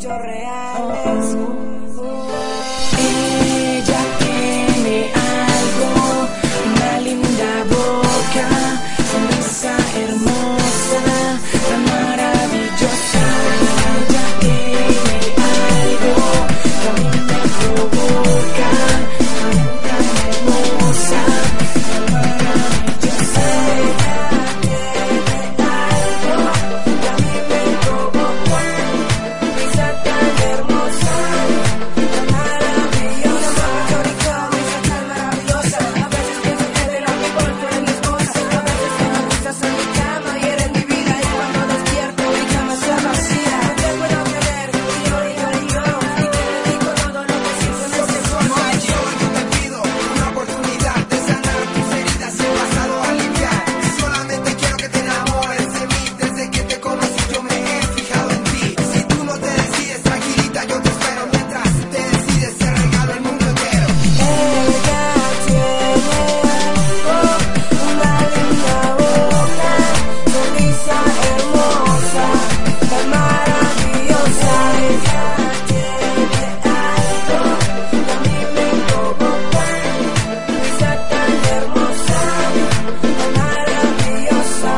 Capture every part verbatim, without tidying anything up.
hechos reales. Ella tiene algo, una linda boca, sonrisa hermosa, tan maravillosa. Ella tiene algo que a mí me provoca, tan hermosa, tan maravillosa. Ella tiene algo que a mí me provoca, risa tan hermosa, tan maravillosa. Chorizo, risa tan maravillosa. A veces pienso que de la mejor tú eres mi esposa. A veces que me gustas en mi cama y eres mi vida. Y cuando despierto mi cama está vacía. No te puedo creer, y yo, y yo, y yo. Y te dedico todo lo que siento en este No hay podcast. yo, yo te pido una oportunidad de sanar tus heridas y el pasado aliviar. Solamente quiero que te enamores de mí. Desde que te conocí yo me he fijado en ti. Si tú no te decides, tranquilita, yo te espero. Mientras te decides, te regalo el mundo entero. Ella tiene algo, una linda boca, sonrisa hermosa, tan maravillosa. Ella tiene algo que a mí me provoca, risa tan hermosa, tan maravillosa.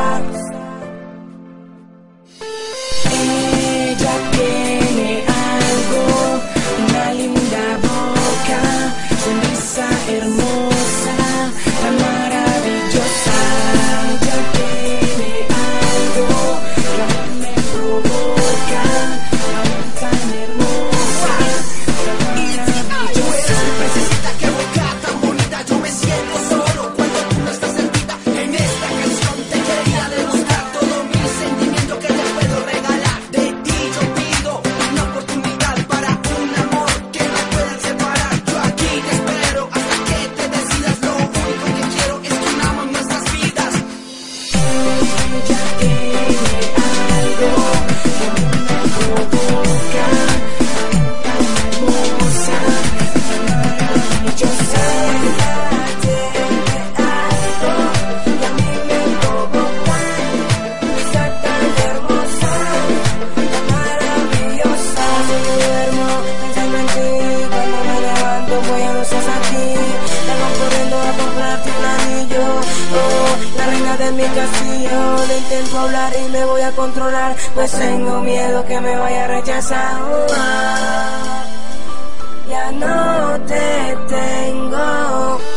Ella tiene algo, una linda boca, sonrisa hermosa, tan maravillosa. Ella tiene algo que a mí me provoca, tan hermosa, tan maravillosa. Princesita, qué boca tan bonita. Yo me siento solo cuando tú no estás cerquita. En esta canción te quería demostrar todo mi sentimiento que te puedo regalar. De ti yo pido una oportunidad para un amor que no puedan separar. Yo aquí te espero hasta que te decidas. Lo único que quiero es que unamos nuestras vidas. Ella tiene algo que a mí me provoca, tan hermosa, tan maravillosa. Ella tiene algo que a mí me provoca, risa tan hermosa, tan maravillosa. Si duermo pensando en ti, cuando me levanto voy a no estás aquí. Vengo corriendo a comprarte un anillo, oh, la reina de mi castillo. Le intento hablar y me voy a controlar, pues tengo miedo que me vaya a rechazar. Oh, ah, ya no te tengo.